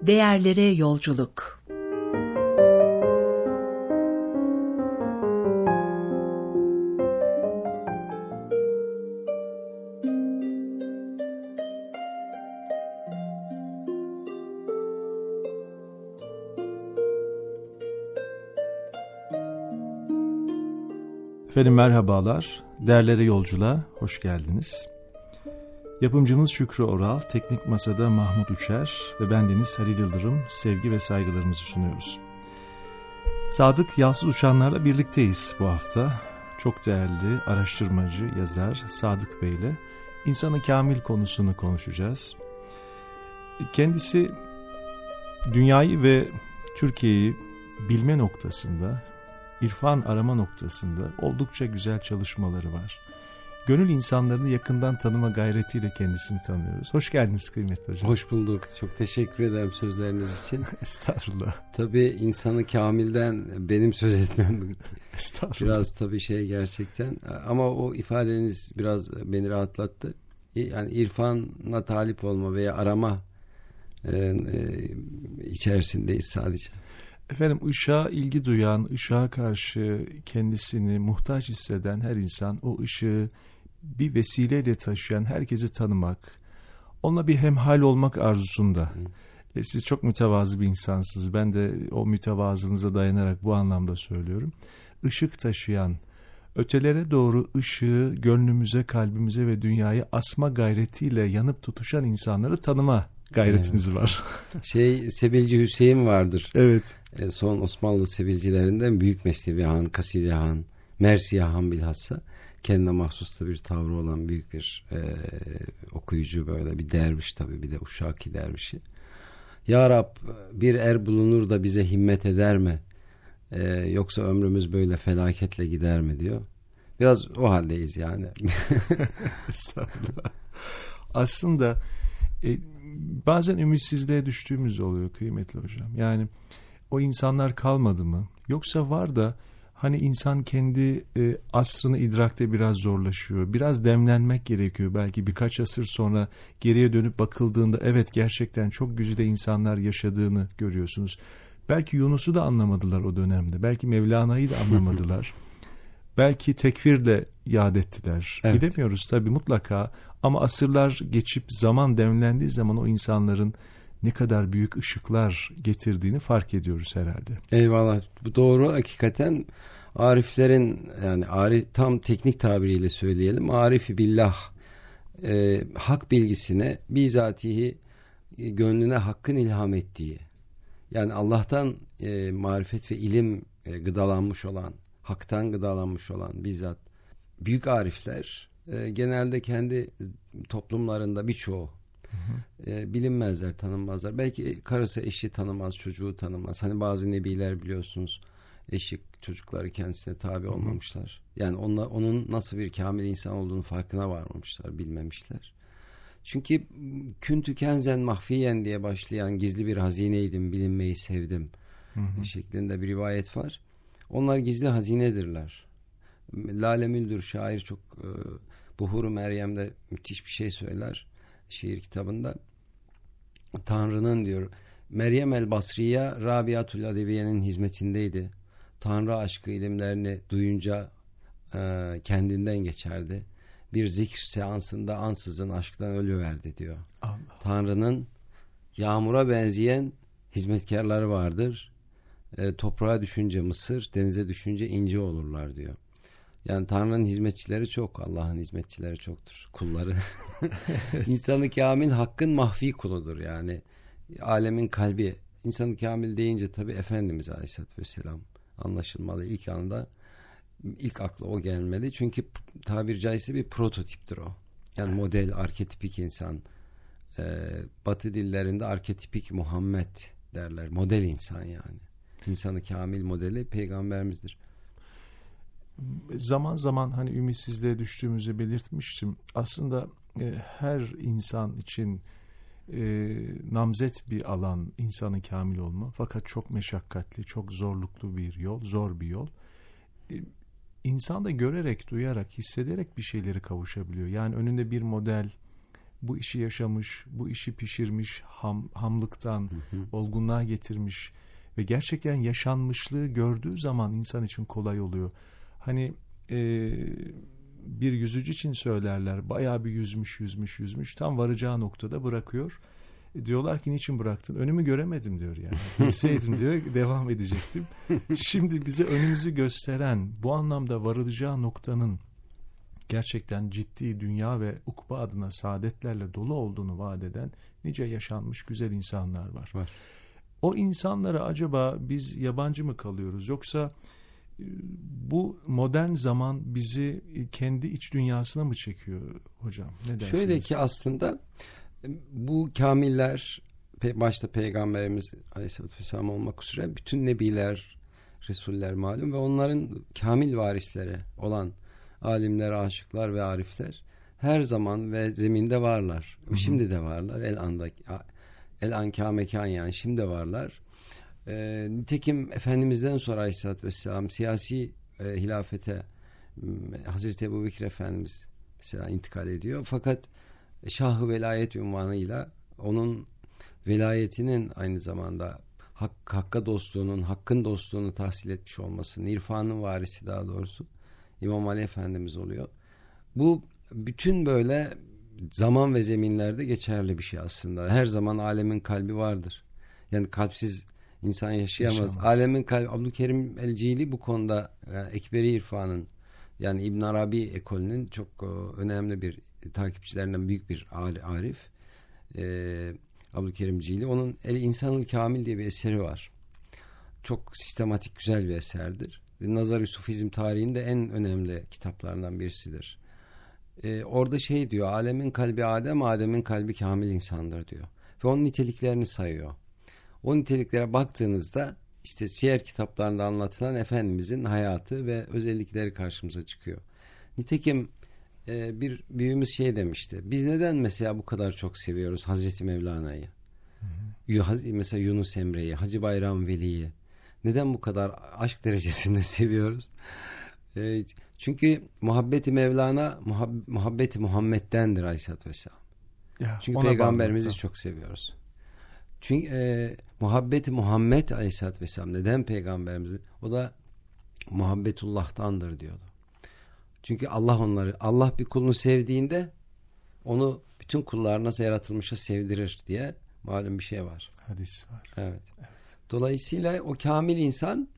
Değerlere yolculuk. Efendim merhabalar, Değerlere Yolculuğa hoş geldiniz. Yapımcımız Şükrü Oral, Teknik Masa'da Mahmut Uçer ve bendeniz Halil Yıldırım sevgi ve saygılarımızı sunuyoruz. Sadık Yalçız Uçanlar'la birlikteyiz bu hafta. Çok değerli araştırmacı, yazar Sadık Bey ile İnsan-ı Kamil konusunu konuşacağız. Kendisi dünyayı ve Türkiye'yi bilme noktasında, İrfan arama noktasında oldukça güzel çalışmaları var. Gönül insanlarını yakından tanıma gayretiyle kendisini tanıyoruz. Hoş geldiniz kıymetli hocam. Hoş bulduk. Çok teşekkür ederim sözleriniz için. Estağfurullah. Tabii İnsan-ı Kamil'den benim söz etmem biraz tabii gerçekten. Ama o ifadeniz biraz beni rahatlattı. Yani irfanla talip olma veya arama içerisindeyiz sadece. Efendim ışığa ilgi duyan, ışığa karşı kendisini muhtaç hisseden her insan o ışığı bir vesileyle taşıyan herkesi tanımak, onunla bir hemhal olmak arzusunda. Siz çok mütevazı bir insansınız. Ben de o mütevazınıza dayanarak bu anlamda söylüyorum. Işık taşıyan, ötelere doğru ışığı gönlümüze, kalbimize ve dünyaya asma gayretiyle yanıp tutuşan insanları tanıma gayretiniz var. Sebilci Hüseyin vardır. Evet. Son Osmanlı sebilcilerinden Büyük Mesnevihan, Kasidehan, Mersiyahan bilhassa kendine mahsus da bir tavrı olan büyük bir okuyucu, böyle bir derviş, tabii bir de Uşaki dervişi. Ya Rab, bir er bulunur da bize himmet eder mi? Yoksa ömrümüz böyle felaketle gider mi diyor. Biraz o haldeyiz yani. Estağfurullah. Aslında bazen ümitsizliğe düştüğümüz oluyor kıymetli hocam. Yani o insanlar kalmadı mı? Yoksa var da hani insan kendi asrını idrakte biraz zorlaşıyor. Biraz demlenmek gerekiyor. Belki birkaç asır sonra geriye dönüp bakıldığında evet gerçekten çok güzide insanlar yaşadığını görüyorsunuz. Belki Yunus'u da anlamadılar o dönemde. Belki Mevlana'yı da anlamadılar. Belki tekfirle yad ettiler. Evet. Bilemiyoruz tabii mutlaka. Ama asırlar geçip zaman demlendiği zaman o insanların ne kadar büyük ışıklar getirdiğini fark ediyoruz herhalde. Eyvallah. Bu doğru hakikaten. Ariflerin, yani tam teknik tabiriyle söyleyelim, Arif-i billah, hak bilgisine bizatihi gönlüne hakkın ilham ettiği, yani Allah'tan marifet ve ilim gıdalanmış olan, haktan gıdalanmış olan bizzat büyük arifler genelde kendi toplumlarında birçoğu bilinmezler, tanınmazlar. Belki karısı eşi tanımaz, çocuğu tanımaz. Hani bazı nebiler biliyorsunuz eşi çocukları kendisine tabi olmamışlar. Yani onun nasıl bir kamil insan olduğunu farkına varmamışlar, bilmemişler. Çünkü küntü kenzen mahfiyen diye başlayan gizli bir hazineydim, bilinmeyi sevdim şeklinde bir rivayet var. Onlar gizli hazinedirler. Lale Müldür şair çok Buhur-u Meryem'de müthiş bir şey söyler şiir kitabında. Tanrı'nın diyor, Meryem el Basriye Rabiatul Adeviye'nin hizmetindeydi. Tanrı aşkı ilimlerini duyunca kendinden geçerdi. Bir zikr seansında ansızın aşktan ölüverdi diyor. Allah. Tanrı'nın yağmura benzeyen hizmetkarları vardır. Toprağa düşünce mısır, denize düşünce inci olurlar diyor. Yani Tanrı'nın hizmetçileri çok, Allah'ın hizmetçileri çoktur, kulları. İnsan-ı Kamil hakkın mahfi kuludur yani. Alemin kalbi. İnsan-ı Kamil deyince tabii Efendimiz Aleyhisselatü Vesselam anlaşılmalı. İlk anda ilk akla o gelmeli. Çünkü tabiri caizse bir prototiptir o. Yani model, arketipik insan. Batı dillerinde arketipik Muhammed derler. Model insan yani. İnsan-ı Kamil modeli peygamberimizdir. Zaman zaman hani ümitsizliğe düştüğümüzü belirtmiştim. Aslında her insan için namzet bir alan İnsan-ı Kamil olma. Fakat çok meşakkatli, çok zorluklu bir yol, zor bir yol. İnsan da görerek, duyarak, hissederek bir şeyleri kavuşabiliyor. Yani önünde bir model, bu işi yaşamış, bu işi pişirmiş, hamlıktan olgunluğa getirmiş ve gerçekten yaşanmışlığı gördüğü zaman insan için kolay oluyor. Hani bir yüzücü için söylerler, bayağı bir yüzmüş, tam varacağı noktada bırakıyor. Diyorlar ki niçin bıraktın? Önümü göremedim diyor yani. Bilseydim diyor devam edecektim. Şimdi bize önümüzü gösteren, bu anlamda varılacağı noktanın gerçekten ciddi dünya ve ukba adına saadetlerle dolu olduğunu vaat eden nice yaşanmış güzel insanlar var. O insanlara acaba biz yabancı mı kalıyoruz? Yoksa bu modern zaman bizi kendi iç dünyasına mı çekiyor hocam? Ne dersiniz? Şöyle ki aslında bu kamiller, başta Peygamberimiz Aleyhisselatü Vesselam olmak üzere bütün nebiler, resuller malum ve onların kamil varisleri olan alimler, aşıklar ve arifler her zaman ve zeminde varlar. Şimdi de varlar. El an kâmekan, yani şimdi de varlar. Nitekim Efendimiz'den sonra Aleyhisselatü Vesselam siyasi hilafete Hazreti Ebubekir Efendimiz mesela intikal ediyor. Fakat Şah-ı Velayet unvanıyla onun velayetinin aynı zamanda Hakk'a dostluğunun, Hakk'ın dostluğunu tahsil etmiş olmasının, irfanın varisi daha doğrusu İmam Ali Efendimiz oluyor. Bu bütün böyle zaman ve zeminlerde geçerli bir şey aslında. Her zaman alemin kalbi vardır. Yani kalpsiz insan yaşayamaz. Alemin kalbi, Abdülkerim el-Cili bu konuda Ekberi irfanın, yani İbn Arabi ekolünün çok önemli bir takipçilerinden büyük bir arif. Abdülkerim Cili. Onun El-İnsanul Kamil diye bir eseri var. Çok sistematik, güzel bir eserdir. Nazar-ı Sufizm tarihinde en önemli kitaplarından birisidir. Orada şey diyor, alemin kalbi Adem, Adem'in kalbi kamil insandır diyor. Ve onun niteliklerini sayıyor. O niteliklere baktığınızda işte siyer kitaplarında anlatılan Efendimizin hayatı ve özellikleri karşımıza çıkıyor. Nitekim bir büyüğümüz şey demişti. Biz neden mesela bu kadar çok seviyoruz Hazreti Mevlana'yı? Mesela Yunus Emre'yi, Hacı Bayram Veli'yi. Neden bu kadar aşk derecesinde seviyoruz? Çünkü muhabbeti Mevlana, muhabbeti Muhammed'dendir Aleyhisselatü Vesselam. Çünkü Peygamberimizi çok seviyoruz. Çünkü muhabbeti Muhammed Aleyhisselatü Vesselam, neden Peygamberimizi? O da muhabbetullah'tandır diyordu. Çünkü Allah bir kulunu sevdiğinde onu bütün kullar nasıl yaratılmışa sevdirir diye malum bir şey var. Hadis var. Evet. Dolayısıyla o kamil insan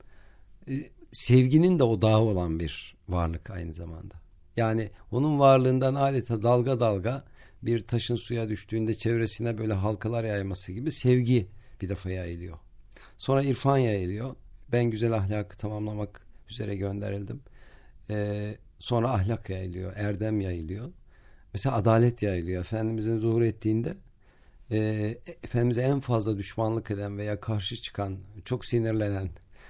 sevginin de odağı olan bir varlık aynı zamanda. Yani onun varlığından adeta dalga dalga bir taşın suya düştüğünde çevresine böyle halkalar yayması gibi sevgi bir defa yayılıyor. Sonra irfan yayılıyor. Ben güzel ahlakı tamamlamak üzere gönderildim. Sonra ahlak yayılıyor, erdem yayılıyor. Mesela adalet yayılıyor. Efendimizin zuhur ettiğinde Efendimiz'e en fazla düşmanlık eden veya karşı çıkan, çok sinirlenen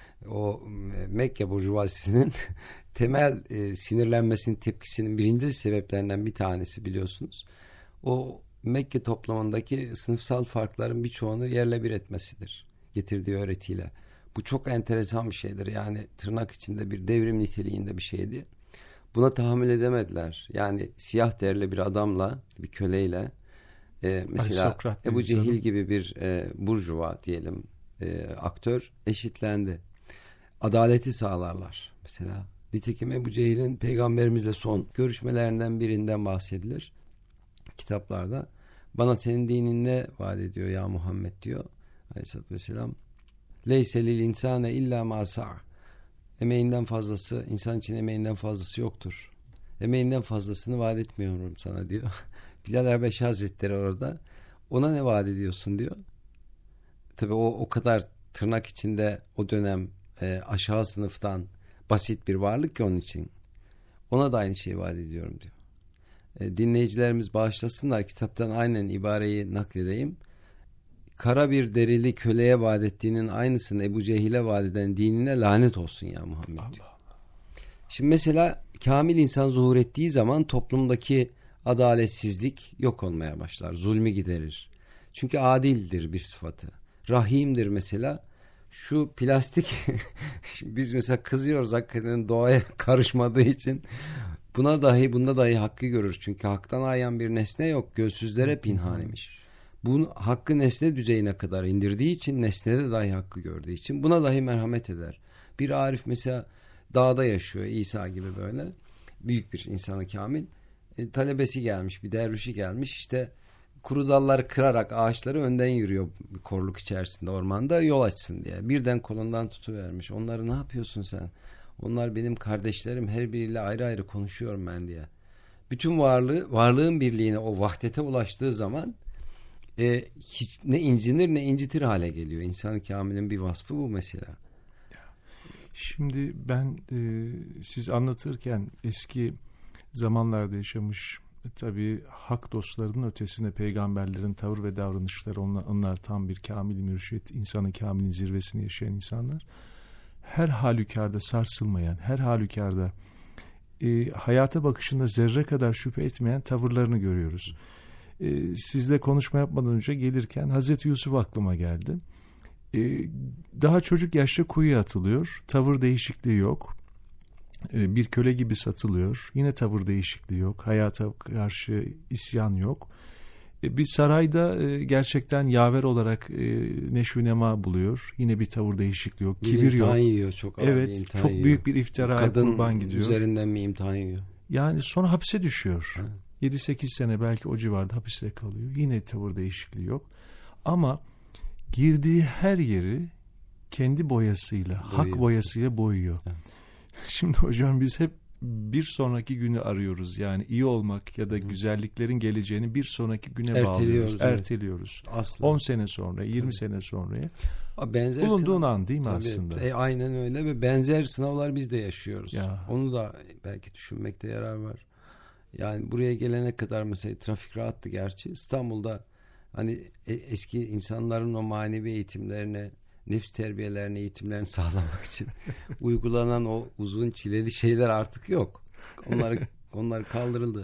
o Mekke burjuvazisinin temel sinirlenmesinin, tepkisinin birinci sebeplerinden bir tanesi biliyorsunuz. O Mekke toplumundaki sınıfsal farkların birçoğunu yerle bir etmesidir. Getirdiği öğretiyle. Bu çok enteresan bir şeydir. Yani tırnak içinde bir devrim niteliğinde bir şeydi. Buna tahammül edemediler. Yani siyah derili bir adamla, bir köleyle, mesela Ebu Cehil gibi bir burjuva diyelim aktör eşitlendi. Adaleti sağlarlar mesela. Nitekim Ebu Cehil'in Peygamberimizle son görüşmelerinden birinden bahsedilir kitaplarda. Bana senin dinin ne vaat ediyor ya Muhammed diyor Aleyhisselatü Vesselam. Leyse lil insane illa ma sa'a. Emeğinden fazlası, insan için emeğinden fazlası yoktur. Emeğinden fazlasını vaat etmiyorum sana diyor. Bilal Habeşi Hazretleri orada. Ona ne vaat ediyorsun diyor. Tabii o kadar tırnak içinde o dönem aşağı sınıftan basit bir varlık ki onun için. Ona da aynı şeyi vaat ediyorum diyor. Dinleyicilerimiz bağışlasınlar, kitaptan aynen ibareyi nakledeyim. Kara bir derili köleye vaat ettiğinin aynısını Ebu Cehil'e vaat eden dinine lanet olsun ya Muhammed diyor. Şimdi mesela kamil insan zuhur ettiği zaman toplumdaki adaletsizlik yok olmaya başlar. Zulmü giderir. Çünkü adildir bir sıfatı. Rahimdir mesela. Şu plastik biz mesela kızıyoruz hakikaten doğaya karışmadığı için. Bunda dahi hakkı görür. Çünkü haktan ayan bir nesne yok. Gözsüzlere pinhan imiş. Bunu hakkı nesne düzeyine kadar indirdiği için, nesnede dahi hakkı gördüğü için buna dahi merhamet eder. Bir arif mesela dağda yaşıyor, İsa gibi böyle büyük bir insanı kamil. Talebesi gelmiş, bir dervişi gelmiş, işte kuru dalları kırarak ağaçları önden yürüyor bir korluk içerisinde, ormanda yol açsın diye. Birden kolundan tutuvermiş. Onları ne yapıyorsun sen? Onlar benim kardeşlerim, her biriyle ayrı ayrı konuşuyorum ben diye. Bütün varlığın birliğine, o vahdete ulaştığı zaman hiç ne incinir ne incitir hale geliyor. İnsan-ı kamilin bir vasfı bu mesela. Şimdi ben siz anlatırken eski zamanlarda yaşamış, tabii hak dostlarının ötesinde peygamberlerin tavır ve davranışları, onlar tam bir kamil mürşit, insanı kamilin zirvesini yaşayan insanlar. Her halükarda sarsılmayan, her halükarda hayata bakışında zerre kadar şüphe etmeyen tavırlarını görüyoruz. Sizle konuşma yapmadan önce gelirken Hazreti Yusuf aklıma geldi. Daha çocuk yaşta kuyuya atılıyor. Tavır değişikliği yok. Bir köle gibi satılıyor. Yine tavır değişikliği yok. Hayata karşı isyan yok. Bir sarayda gerçekten yaver olarak neşvünema buluyor. Yine bir tavır değişikliği yok. Kibir yok. Yiyor, çok ağır bir imtihan çok yiyor. büyük bir iftira, kurban gidiyor. Kadın üzerinden bir imtihan yiyor. Yani sonra hapse düşüyor. Ha. 7-8 sene belki o civarda hapiste kalıyor. Yine tavır değişikliği yok. Ama girdiği her yeri kendi boyasıyla, hak boyasıyla boyuyor. Evet. Şimdi hocam biz hep bir sonraki günü arıyoruz. Yani iyi olmak ya da güzelliklerin geleceğini bir sonraki güne bağlıyoruz. Evet. Erteliyoruz. Asla. 10 sene sonra, 20 sene sonraya. Benzer bulunduğun an değil mi aslında? Aynen öyle ve benzer sınavlar biz de yaşıyoruz. Ya. Onu da belki düşünmekte yarar var. Yani buraya gelene kadar mesela trafik rahattı gerçi. İstanbul'da hani eski insanların o manevi eğitimlerine, nefs terbiyelerine, eğitimlerini sağlamak için uygulanan o uzun çileli şeyler artık yok. Onlar kaldırıldı.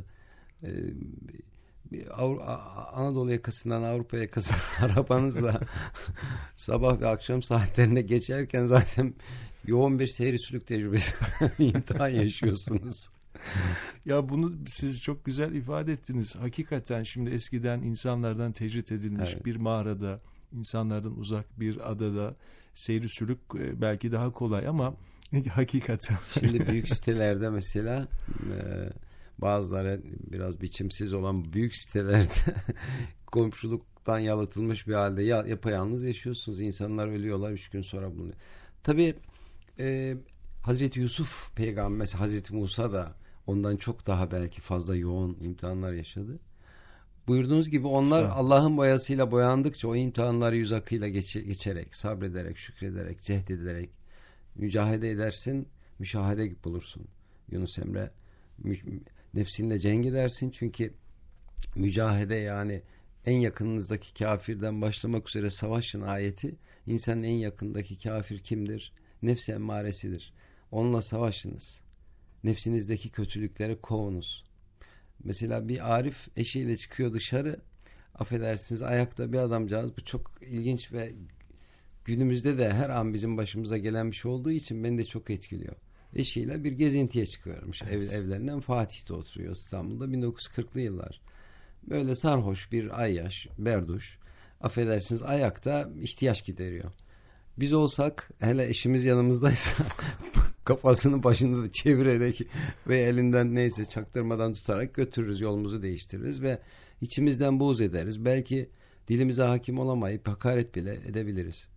Anadolu yakasından Avrupa yakasına arabanızla sabah ve akşam saatlerine geçerken zaten yoğun bir seyir sülük tecrübesi imtihan yaşıyorsunuz. Ya bunu siz çok güzel ifade ettiniz. Hakikaten şimdi eskiden insanlardan tecrit edilmiş bir mağarada, insanlardan uzak bir adada seyri sülük belki daha kolay ama hakikaten. Şimdi büyük sitelerde mesela bazıları biraz biçimsiz olan büyük sitelerde komşuluktan yalıtılmış bir halde yapayalnız yaşıyorsunuz. İnsanlar ölüyorlar, 3 gün sonra bulunuyor. Tabii Hazreti Yusuf peygamber, mesela Hazreti Musa da ondan çok daha belki fazla yoğun imtihanlar yaşadı. Buyurduğunuz gibi onlar Allah'ın boyasıyla boyandıkça o imtihanları yüz akıyla geçerek, sabrederek, şükrederek, cehdederek mücahede edersin, müşahede bulursun. Yunus Emre nefsinle cenk edersin çünkü mücahede yani en yakınınızdaki kafirden başlamak üzere savaşın ayeti, insanın en yakındaki kafir kimdir? Nefs emmaresidir. Onunla savaşınız. Nefsinizdeki kötülükleri kovunuz. Mesela bir arif eşiyle çıkıyor dışarı, affedersiniz ayakta bir adamcağız, bu çok ilginç ve günümüzde de her an bizim başımıza gelen bir şey olduğu için beni de çok etkiliyor. Eşiyle bir gezintiye çıkıyormuş. Evet. Evlerinden Fatih'te oturuyor İstanbul'da 1940'lı yıllar. Böyle sarhoş bir ayyaş, berduş, affedersiniz ayakta ihtiyaç gideriyor. Biz olsak, hele eşimiz yanımızdaysa kafasını başında da çevirerek ve elinden neyse çaktırmadan tutarak götürürüz, yolumuzu değiştiririz ve içimizden buğz ederiz. Belki dilimize hakim olamayıp hakaret bile edebiliriz.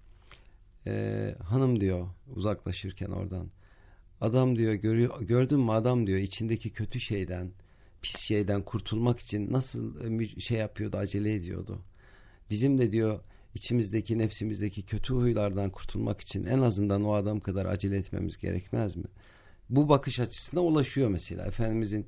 Hanım diyor uzaklaşırken oradan, adam diyor gördün mü adam diyor içindeki kötü şeyden, pis şeyden kurtulmak için nasıl şey yapıyordu, acele ediyordu. Bizim de diyor İçimizdeki, nefsimizdeki kötü huylardan kurtulmak için en azından o adam kadar acele etmemiz gerekmez mi? Bu bakış açısına ulaşıyor mesela. Efendimizin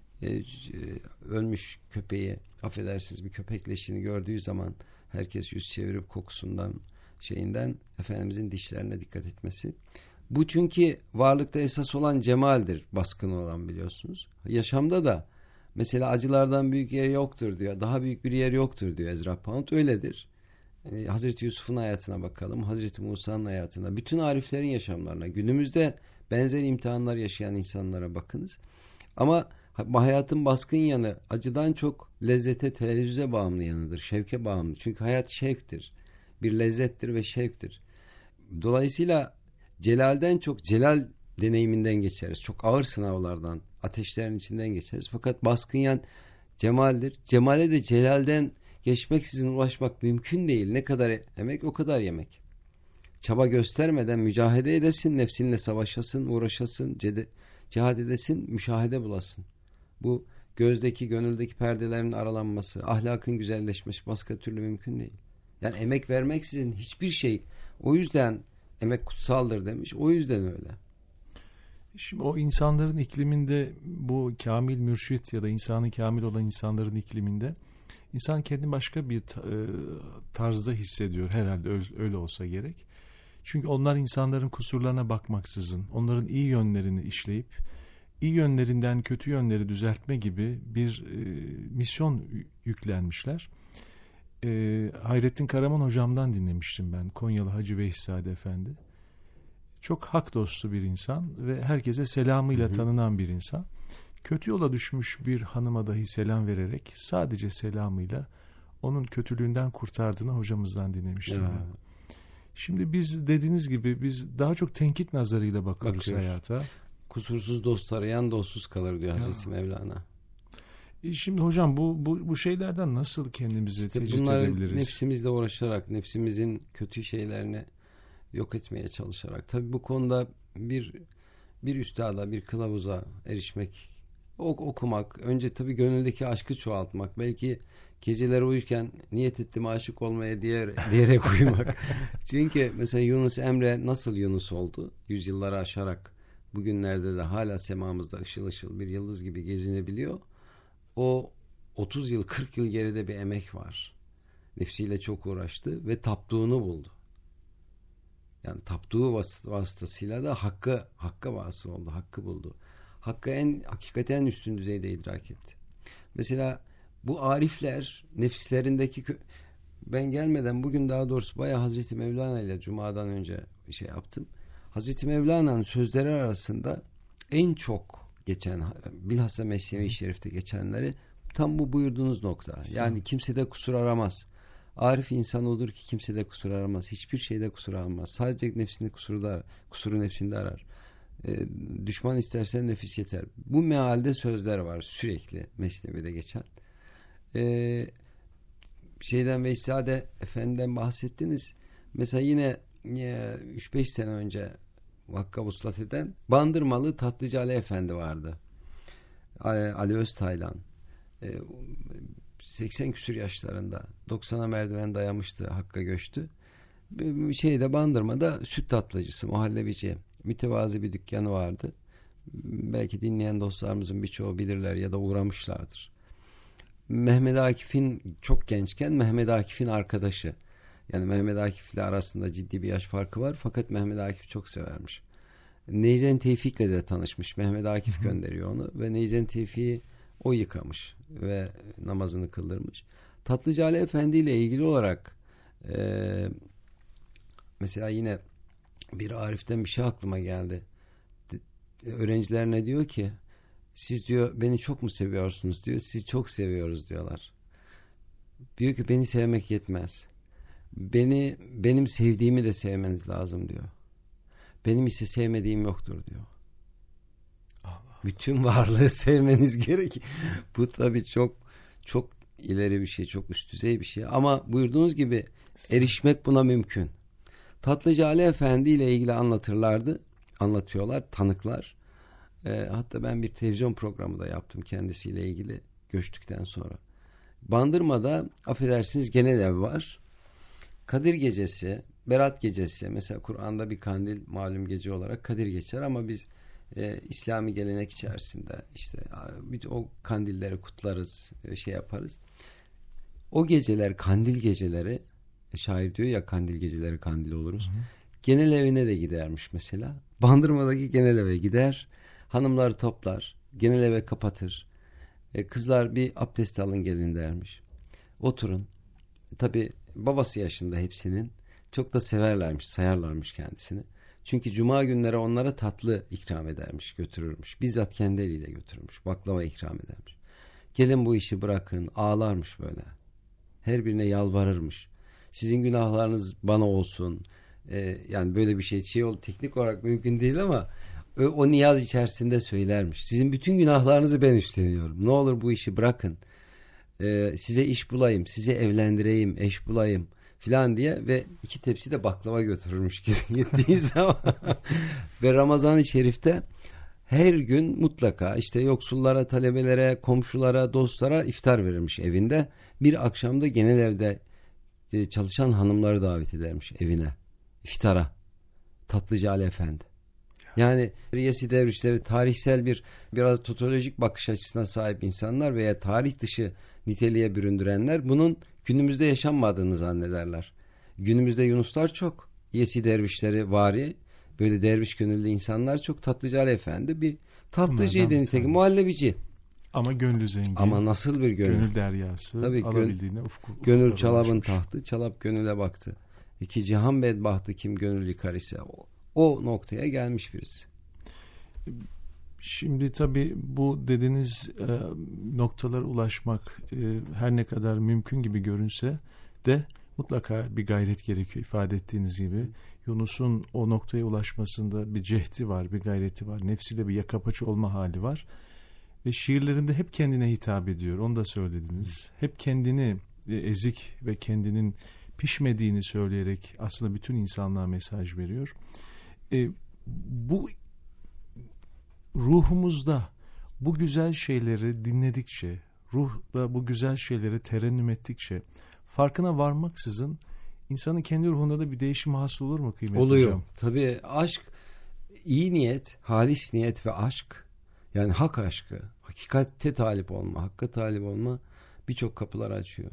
ölmüş köpeği, affedersiniz bir köpek leşini gördüğü zaman herkes yüz çevirip kokusundan, şeyinden Efendimizin dişlerine dikkat etmesi. Bu çünkü varlıkta esas olan cemaldir, baskın olan biliyorsunuz. Yaşamda da mesela acılardan büyük yer yoktur diyor. Daha büyük bir yer yoktur diyor Ezra Pound. Öyledir. Hazreti Yusuf'un hayatına bakalım, Hazreti Musa'nın hayatına, bütün ariflerin yaşamlarına, günümüzde benzer imtihanlar yaşayan insanlara bakınız. Ama Hayatın baskın yanı acıdan çok lezzete, telezzüze bağımlı yanıdır. Şevke bağımlı. Çünkü hayat şevktir. Bir lezzettir ve şevktir. Dolayısıyla celalden çok celal deneyiminden geçeriz. Çok ağır sınavlardan, ateşlerin içinden geçeriz. Fakat baskın yan cemaldir. Cemale de celalden geçmeksizin ulaşmak mümkün değil. Ne kadar emek o kadar yemek. Çaba göstermeden mücadele edesin, nefsinle savaşasın, uğraşasın, cihad edesin, müşahede bulasın. Bu gözdeki, gönüldeki perdelerin aralanması, ahlakın güzelleşmesi başka türlü mümkün değil. Yani emek vermeksizin hiçbir şey. O yüzden emek kutsaldır demiş. O yüzden öyle. Şimdi o insanların ikliminde, bu kamil mürşit ya da insanı kamil olan insanların ikliminde insan kendini başka bir tarzda hissediyor herhalde, öyle olsa gerek. Çünkü onlar insanların kusurlarına bakmaksızın onların iyi yönlerini işleyip iyi yönlerinden kötü yönleri düzeltme gibi bir misyon yüklenmişler. Hayrettin Karaman hocamdan dinlemiştim ben, Konyalı Hacı Veyhisade Efendi. Çok hak dostu bir insan ve herkese selamıyla tanınan bir insan. Kötü yola düşmüş bir hanıma dahi selam vererek sadece selamıyla onun kötülüğünden kurtardığını hocamızdan dinlemiştim ben. Şimdi biz dediğiniz gibi biz daha çok tenkit nazarıyla bakıyoruz hayata. Kusursuz dost arayan dostsuz kalır diyor Hazreti Mevlana. Şimdi hocam bu şeylerden nasıl kendimizi tecrit edebiliriz? Nefsimizle uğraşarak, nefsimizin kötü şeylerini yok etmeye çalışarak. Tabii bu konuda bir üstada, bir kılavuza erişmek, okumak, önce tabii gönüldeki aşkı çoğaltmak, belki geceleri uyurken niyet ettim aşık olmaya diyerek uyumak. Çünkü mesela Yunus Emre nasıl Yunus oldu? Yüzyılları aşarak bugünlerde de hala semamızda ışıl ışıl bir yıldız gibi gezinebiliyor. O 30 yıl 40 yıl geride bir emek var. Nefsiyle çok uğraştı ve taptuğunu buldu. Yani taptuğu vasıtasıyla da hakka vasıl oldu, hakkı buldu. Hakkı hakikaten üstün düzeyde idrak etti. Mesela bu arifler nefislerindeki ben gelmeden bugün daha doğrusu bayağı Hazreti Mevlana ile Cuma'dan önce şey yaptım. Hazreti Mevlana'nın sözleri arasında en çok geçen, bilhassa Mesnevi Şerif'te geçenleri tam bu buyurduğunuz nokta. Yani kimsede kusur aramaz. Arif insan odur ki kimsede kusur aramaz. Hiçbir şeyde kusur aramaz. Sadece nefsini kusuru nefsinde arar. Düşman istersen nefis yeter. Bu mealde sözler var sürekli Mesnevi'de geçen. Veysade Efendi'den bahsettiniz. Mesela yine 3-5 sene önce vakka vuslat eden Bandırmalı Tatlıcı Ali Efendi vardı. Ali Öztaylan. 80 küsur yaşlarında 90'a merdiven dayamıştı, Hakk'a göçtü. Bandırma'da süt tatlıcısı, muhallebici, mütevazi bir dükkanı vardı. Belki dinleyen dostlarımızın birçoğu bilirler ya da uğramışlardır. Mehmet Akif'in çok gençken Mehmet Akif'in arkadaşı. Yani Mehmet Akif'le arasında ciddi bir yaş farkı var fakat Mehmet Akif çok severmiş. Neyzen Tevfik'le de tanışmış. Mehmet Akif gönderiyor onu ve Neyzen Tevfik'i o yıkamış ve namazını kıldırmış. Tatlıcı Ali Efendi ile ilgili olarak mesela yine bir Arif'ten bir şey aklıma geldi. Öğrencilerine diyor ki siz diyor beni çok mu seviyorsunuz diyor. Sizi çok seviyoruz diyorlar. Diyor ki beni sevmek yetmez. Benim sevdiğimi de sevmeniz lazım diyor. Benim ise sevmediğim yoktur diyor. Allah. Bütün varlığı sevmeniz gerek. Bu tabii çok çok ileri bir şey, çok üst düzey bir şey. Ama buyurduğunuz gibi erişmek buna mümkün. Tatlıcı Ali Efendi ile ilgili anlatıyorlar, tanıklar. Hatta ben bir televizyon programı da yaptım kendisiyle ilgili göçtükten sonra. Bandırma'da affedersiniz genel ev var. Kadir Gecesi, Berat Gecesi, mesela Kur'an'da bir kandil malum gece olarak Kadir geçer ama biz İslami gelenek içerisinde işte o kandilleri kutlarız, yaparız. O geceler, kandil geceleri, şair diyor ya kandil geceleri kandil oluruz. Hı hı. Genel evine de gidermiş mesela. Bandırma'daki genel eve gider, hanımları toplar, genel eve kapatır. Kızlar bir abdest alın gelin dermiş. Oturun. Tabii babası yaşında hepsinin. Çok da severlermiş, sayarlarmış kendisini. Çünkü cuma günleri onlara tatlı ikram edermiş, götürürmüş. Bizzat kendi eliyle götürürmüş. Baklava ikram edermiş. Gelin bu işi bırakın. Ağlarmış böyle. Her birine yalvarırmış. Sizin günahlarınız bana olsun. Yani böyle bir şey teknik olarak mümkün değil ama o niyaz içerisinde söylermiş. Sizin bütün günahlarınızı ben üstleniyorum. Ne olur bu işi bırakın. Size iş bulayım, size evlendireyim, eş bulayım filan diye ve 2 tepsi de baklava götürürmüş gittiği zaman. Ve Ramazan-ı Şerif'te her gün mutlaka işte yoksullara, talebelere, komşulara, dostlara iftar verirmiş evinde. Bir akşamda genel evde çalışan hanımları davet edermiş evine, iftara. Tatlıcı Ali Efendi. Yani Yesi dervişleri tarihsel biraz totolojik bakış açısına sahip insanlar veya tarih dışı niteliğe büründürenler bunun günümüzde yaşanmadığını zannederler. Günümüzde Yunuslar çok. Yesi dervişleri vari, böyle derviş gönüllü insanlar çok. Tatlıcı Ali Efendi bir tatlıcıydı nitekim, muhallebici. Ama gönlü zengin. Ama nasıl bir gönül? Gönül deryası. Tabii alabildiğine gönül çalabın tahtı, çalap gönüle baktı. İki cihan bedbahtı kim gönül yıkar ise o noktaya gelmiş birisi. Şimdi tabii bu dediğiniz noktalara ulaşmak her ne kadar mümkün gibi görünse de mutlaka bir gayret gerekiyor, ifade ettiğiniz gibi. Yunus'un o noktaya ulaşmasında bir cehdi var, bir gayreti var. Nefsiyle bir yakapaçı olma hali var. Ve şiirlerinde hep kendine hitap ediyor. Onu da söylediniz. Hep kendini ezik ve kendinin pişmediğini söyleyerek aslında bütün insanlığa mesaj veriyor. Bu ruhumuzda bu güzel şeyleri dinledikçe, ruhda bu güzel şeyleri terennüm ettikçe farkına varmaksızın insanın kendi ruhunda da bir değişim hasıl olur mu kıymetli oluyor hocam? Tabii aşk, iyi niyet, halis niyet ve aşk, yani hak aşkı, hakikate talip olma, hakka talip olma birçok kapılar açıyor.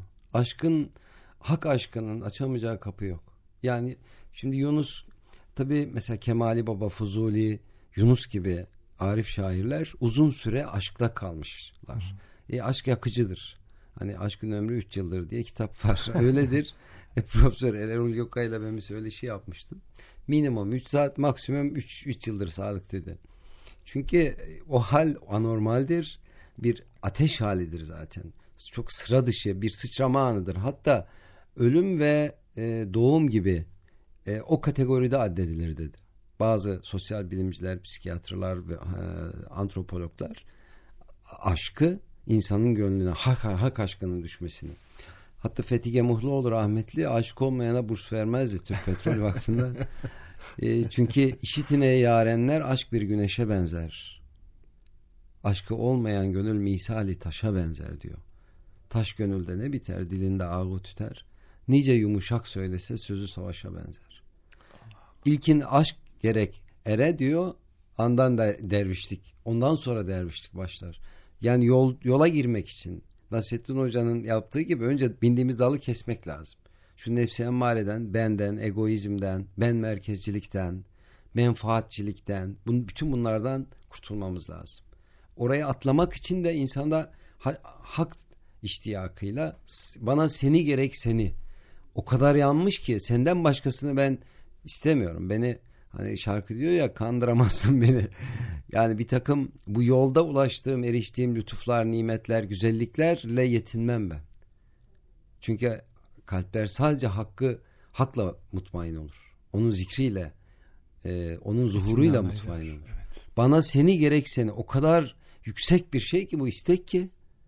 Hak aşkının açamayacağı kapı yok. Yani şimdi Yunus, tabii mesela Kemali Baba, Fuzuli, Yunus gibi arif şairler uzun süre aşkta kalmışlar. Aşk yakıcıdır. Hani Aşkın Ömrü 3 Yıldır diye kitap var. Öyledir. Profesör Erol Gökay ile ben bir söyleşi yapmıştım. Minimum 3 saat, maksimum 3 yıldır sadık dedi. Çünkü o hal anormaldir. Bir ateş halidir zaten. Çok sıra dışı bir sıçrama anıdır. Hatta ölüm ve doğum gibi o kategoride addedilir dedi. Bazı sosyal bilimciler, psikiyatrlar ve antropologlar aşkı, insanın gönlüne hak aşkının düşmesini. Hatta Fethi Gemuhluoğlu rahmetli aşık olmayana burs vermezdi Türk Petrol Vakfı'nda. Çünkü işitine yarenler aşk bir güneşe benzer. Aşkı olmayan gönül misali taşa benzer diyor. Taş gönülde ne biter, dilinde ağu tüter. Nice yumuşak söylese sözü savaşa benzer. İlkin aşk gerek ere diyor, andan da dervişlik. Ondan sonra dervişlik başlar. Yani yola girmek için Nasrettin Hoca'nın yaptığı gibi önce bindiğimiz dalı kesmek lazım. Şu nefsi emmareden, benden, egoizmden, ben merkezcilikten, menfaatçilikten, bütün bunlardan kurtulmamız lazım. Oraya atlamak için de insanda hak iştiyakıyla bana seni gerek seni. O kadar yanmış ki senden başkasını ben istemiyorum. Beni, hani şarkı diyor ya, kandıramazsın beni. Yani bir takım bu yolda ulaştığım, eriştiğim lütuflar, nimetler, güzelliklerle yetinmem ben. Çünkü kalpler sadece hakla mutmain olur. Onun zikriyle, onun zuhuruyla mutmain olur. Evet. Bana seni gerek seni, o kadar yüksek bir şey ki bu istek ki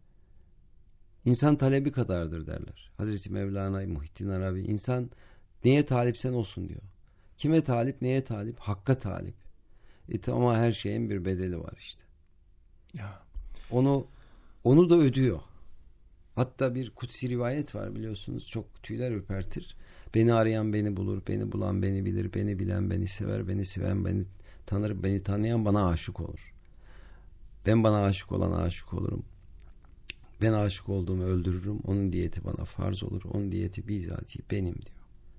insan talebi kadardır derler. Hazreti Mevlana Muhittin Arabi, insan neye talipsen olsun diyor. Kime talip, neye talip? Hakka talip. Ama her şeyin bir bedeli var işte. Ya. Onu da ödüyor. Hatta bir kutsi rivayet var biliyorsunuz, çok tüyler ürpertir. Beni arayan beni bulur, beni bulan beni bilir, beni bilen beni sever, beni seven beni tanır, beni tanıyan bana aşık olur. Ben bana aşık olana aşık olurum. Ben aşık olduğumu öldürürüm, onun diyeti bana farz olur, onun diyeti bizatihi benim diyor.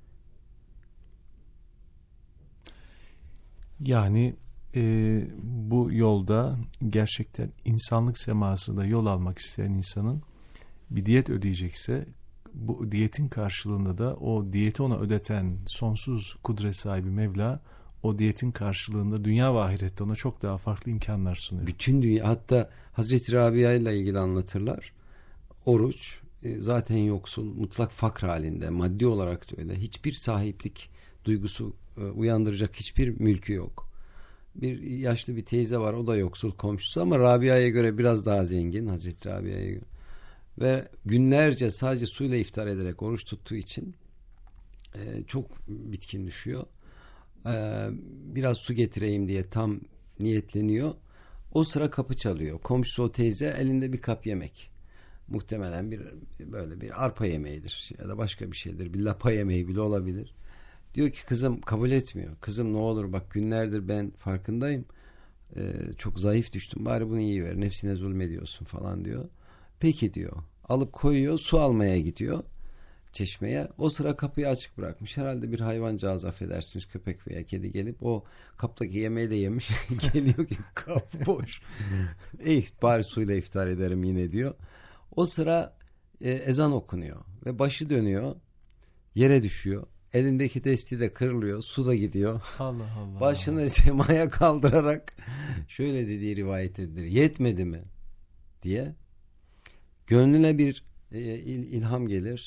Yani bu yolda gerçekten insanlık semasında yol almak isteyen insanın bir diyet ödeyecekse, bu diyetin karşılığında da o diyeti ona ödeten sonsuz kudret sahibi Mevla o diyetin karşılığında dünya ve ahirette ona çok daha farklı imkanlar sunuyor. Bütün dünya, hatta Hazreti Rabia ile ilgili anlatırlar. Oruç zaten yoksul, mutlak fakr halinde, maddi olarak da öyle. Hiçbir sahiplik duygusu uyandıracak hiçbir mülkü yok. Bir yaşlı bir teyze var, o da yoksul komşusu ama Rabia'ya göre biraz daha zengin, Hazreti Rabia'ya göre. Ve günlerce sadece suyla iftar ederek oruç tuttuğu için çok bitkin düşüyor. Biraz su getireyim diye tam niyetleniyor. O sıra kapı çalıyor. Komşusu o teyze, elinde bir kap yemek. Muhtemelen böyle bir arpa yemeğidir ya da başka bir şeydir. Bir lapa yemeği bile olabilir. Diyor ki kızım, kabul etmiyor. Kızım ne olur bak, günlerdir ben farkındayım. Çok zayıf düştüm. Bari bunu yiyiver. Nefsine zulmediyorsun falan diyor. Peki diyor. Alıp koyuyor. Su almaya gidiyor çeşmeye. O sıra kapıyı açık bırakmış. Herhalde bir hayvancağız, affedersiniz, köpek veya kedi gelip o kaptaki yemeği de yemiş. Geliyor ki kap boş. Bari suyla iftar ederim yine diyor. O sıra ezan okunuyor ve başı dönüyor. Yere düşüyor. Elindeki testi de kırılıyor. Su da gidiyor. Allah Allah. Başını semaya kaldırarak şöyle dediği rivayet edilir. Yetmedi mi? Diye. Gönlüne bir ilham gelir.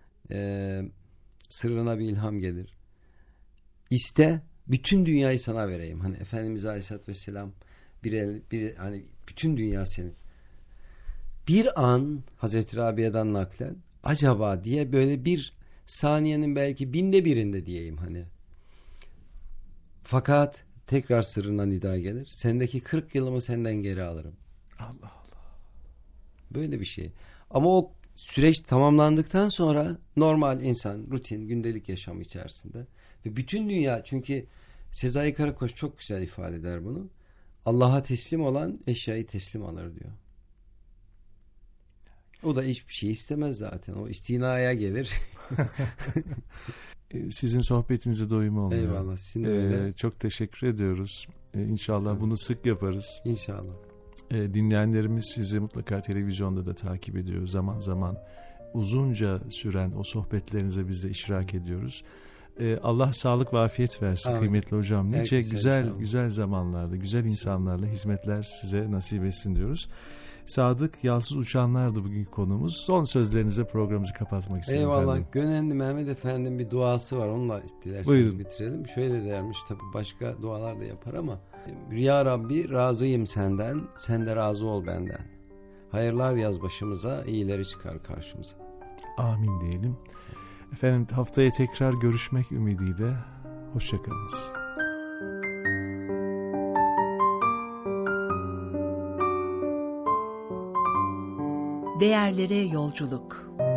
Sırrına bir ilham gelir. İste, bütün dünyayı sana vereyim. Hani Efendimiz Aleyhisselatü Vesselam hani bütün dünya senin. Bir an Hazreti Rabia'dan naklen acaba diye böyle bir saniyenin belki binde birinde diyeyim hani. Fakat tekrar sırrına nida gelir. Sendeki 40 yılımı senden geri alırım. Allah Allah. Böyle bir şey. Ama o süreç tamamlandıktan sonra normal insan, rutin, gündelik yaşam içerisinde ve bütün dünya, çünkü Sezai Karakoç çok güzel ifade eder bunu. Allah'a teslim olan eşyayı teslim alır diyor. O da hiçbir şey istemez zaten. O istinaya gelir. Sizin sohbetinize doyum olmuyor. Eyvallah. Sizin öyle. Çok teşekkür ediyoruz. İnşallah bunu sık yaparız. İnşallah. Dinleyenlerimiz sizi mutlaka televizyonda da takip ediyor. Zaman zaman uzunca süren o sohbetlerinize biz de iştirak ediyoruz. Allah sağlık ve afiyet versin. Amin. Kıymetli hocam. Nice güzel zamanlarda, güzel insanlarla hizmetler size nasip etsin diyoruz. Sadık Yalsız Uçanlar'dı bugünkü konumuz. Son sözlerinize programımızı kapatmak istedim. Eyvallah. Efendim. Gönenli Mehmet Efendi'nin bir duası var. Onunla dilerseniz bitirelim. Şöyle dermiş, tabii başka dualar da yapar ama: Ya Rabbi, razıyım senden, sen de razı ol benden. Hayırlar yaz başımıza, iyileri çıkar karşımıza. Amin diyelim. Efendim, haftaya tekrar görüşmek ümidiyle. Hoşçakalınız. Değerlere yolculuk.